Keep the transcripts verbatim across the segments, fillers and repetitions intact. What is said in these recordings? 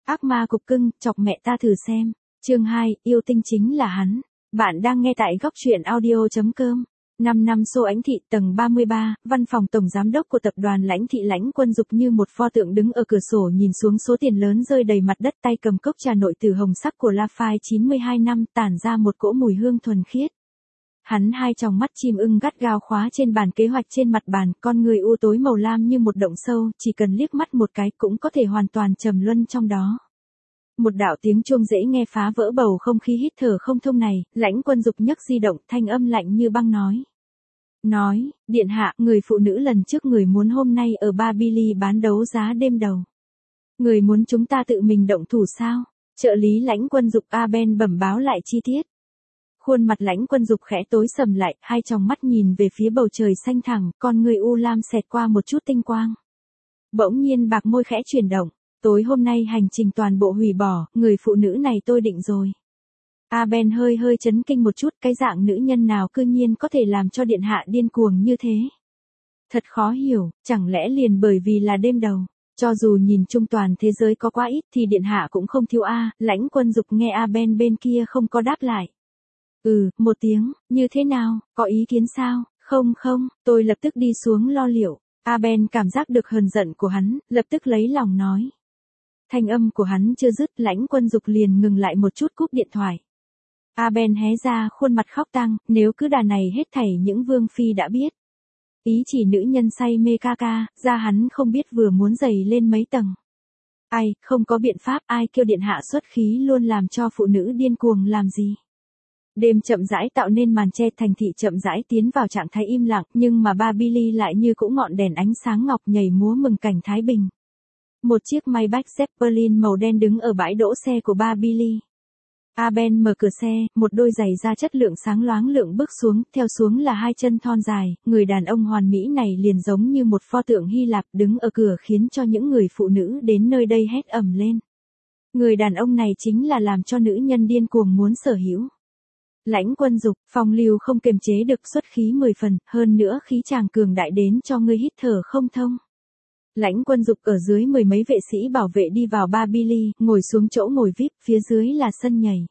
Ác ma cục cưng, chọc mẹ ta thử xem. Chương hai, yêu tinh chính là hắn. Bạn đang nghe tại góc truyện audio chấm com. năm năm Xô Ánh Thị tầng ba mươi ba, văn phòng tổng giám đốc của tập đoàn Lãnh Thị Lãnh Quân Dục như một pho tượng đứng ở cửa sổ nhìn xuống số tiền lớn rơi đầy mặt đất, tay cầm cốc trà nội tử hồng sắc của Lafite chín mươi hai năm tản ra một cỗ mùi hương thuần khiết. Hắn hai tròng mắt chim ưng gắt gao khóa trên bàn kế hoạch trên mặt bàn, con người u tối màu lam như một động sâu, chỉ cần liếc mắt một cái cũng có thể hoàn toàn trầm luân trong đó. Một đạo tiếng chuông dễ nghe phá vỡ bầu không khí hít thở không thông này, Lãnh Quân Dục nhấc di động, thanh âm lạnh như băng nói. Nói, điện hạ, người phụ nữ lần trước người muốn hôm nay ở Ba Billy bán đấu giá đêm đầu. Người muốn chúng ta tự mình động thủ sao? Trợ lý Lãnh Quân Dục A Ben bẩm báo lại chi tiết. Khuôn mặt Lãnh Quân Dục khẽ tối sầm lại, hai tròng mắt nhìn về phía bầu trời xanh thẳm, con người u lam xẹt qua một chút tinh quang. Bỗng nhiên bạc môi khẽ chuyển động, tối hôm nay hành trình toàn bộ hủy bỏ, người phụ nữ này tôi định rồi. A Ben hơi hơi chấn kinh một chút, cái dạng nữ nhân nào cư nhiên có thể làm cho điện hạ điên cuồng như thế. Thật khó hiểu, chẳng lẽ liền bởi vì là đêm đầu, cho dù nhìn chung toàn thế giới có quá ít thì điện hạ cũng không thiếu a. Lãnh Quân Dục nghe A Ben bên kia không có đáp lại. Ừ, một tiếng, như thế nào, có ý kiến sao? Không không, tôi lập tức đi xuống lo liệu. A Ben cảm giác được hờn giận của hắn, lập tức lấy lòng nói. Thanh âm của hắn chưa dứt, Lãnh Quân Dục liền ngừng lại một chút cúp điện thoại. A Ben hé ra khuôn mặt khóc tang, nếu cứ đà này hết thảy những vương phi đã biết. Ý chỉ nữ nhân say mê ca ca, ra hắn không biết vừa muốn dày lên mấy tầng. Ai, không có biện pháp, ai kêu điện hạ xuất khí luôn làm cho phụ nữ điên cuồng làm gì. Đêm chậm rãi tạo nên màn che, thành thị chậm rãi tiến vào trạng thái im lặng, nhưng mà Ba Billy lại như cỗ ngọn đèn ánh sáng ngọc nhảy múa mừng cảnh thái bình. Một chiếc Maybach Zeppelin màu đen đứng ở bãi đỗ xe của Ba Billy. A Ben mở cửa xe, một đôi giày da chất lượng sáng loáng lượng bước xuống, theo xuống là hai chân thon dài, người đàn ông hoàn mỹ này liền giống như một pho tượng Hy Lạp đứng ở cửa khiến cho những người phụ nữ đến nơi đây hét ầm lên. Người đàn ông này chính là làm cho nữ nhân điên cuồng muốn sở hữu. Lãnh Quân Dục, phong lưu không kiềm chế được, xuất khí mười phần, hơn nữa khí chàng cường đại đến cho ngươi hít thở không thông. Lãnh Quân Dục ở dưới mười mấy vệ sĩ bảo vệ đi vào Ba Billy, ngồi xuống chỗ ngồi vi ai pi, phía dưới là sân nhảy.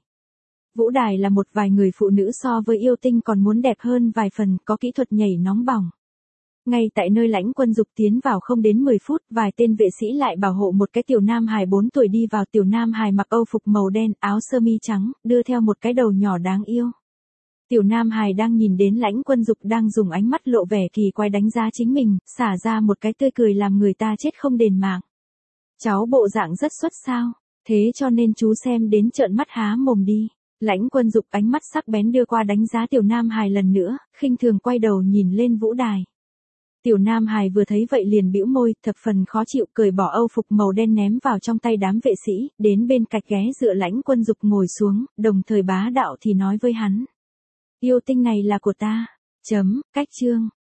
Vũ đài là một vài người phụ nữ so với yêu tinh còn muốn đẹp hơn vài phần, có kỹ thuật nhảy nóng bỏng. Ngay tại nơi Lãnh Quân Dục tiến vào không đến mười phút, vài tên vệ sĩ lại bảo hộ một cái tiểu nam hài bốn tuổi đi vào. Tiểu nam hài mặc âu phục màu đen, áo sơ mi trắng, đưa theo một cái đầu nhỏ đáng yêu. Tiểu nam hài đang nhìn đến Lãnh Quân Dục đang dùng ánh mắt lộ vẻ kỳ quái đánh giá chính mình, xả ra một cái tươi cười làm người ta chết không đền mạng. Cháu bộ dạng rất xuất sao, thế cho nên chú xem đến trợn mắt há mồm đi. Lãnh Quân Dục ánh mắt sắc bén đưa qua đánh giá tiểu nam hài lần nữa, khinh thường quay đầu nhìn lên vũ đài. Tiểu nam hài vừa thấy vậy liền bĩu môi, thập phần khó chịu, cởi bỏ âu phục màu đen ném vào trong tay đám vệ sĩ, đến bên cạnh ghé dựa Lãnh Quân Dục ngồi xuống, đồng thời bá đạo thì nói với hắn. Yêu tinh này là của ta. Chấm, cách chương.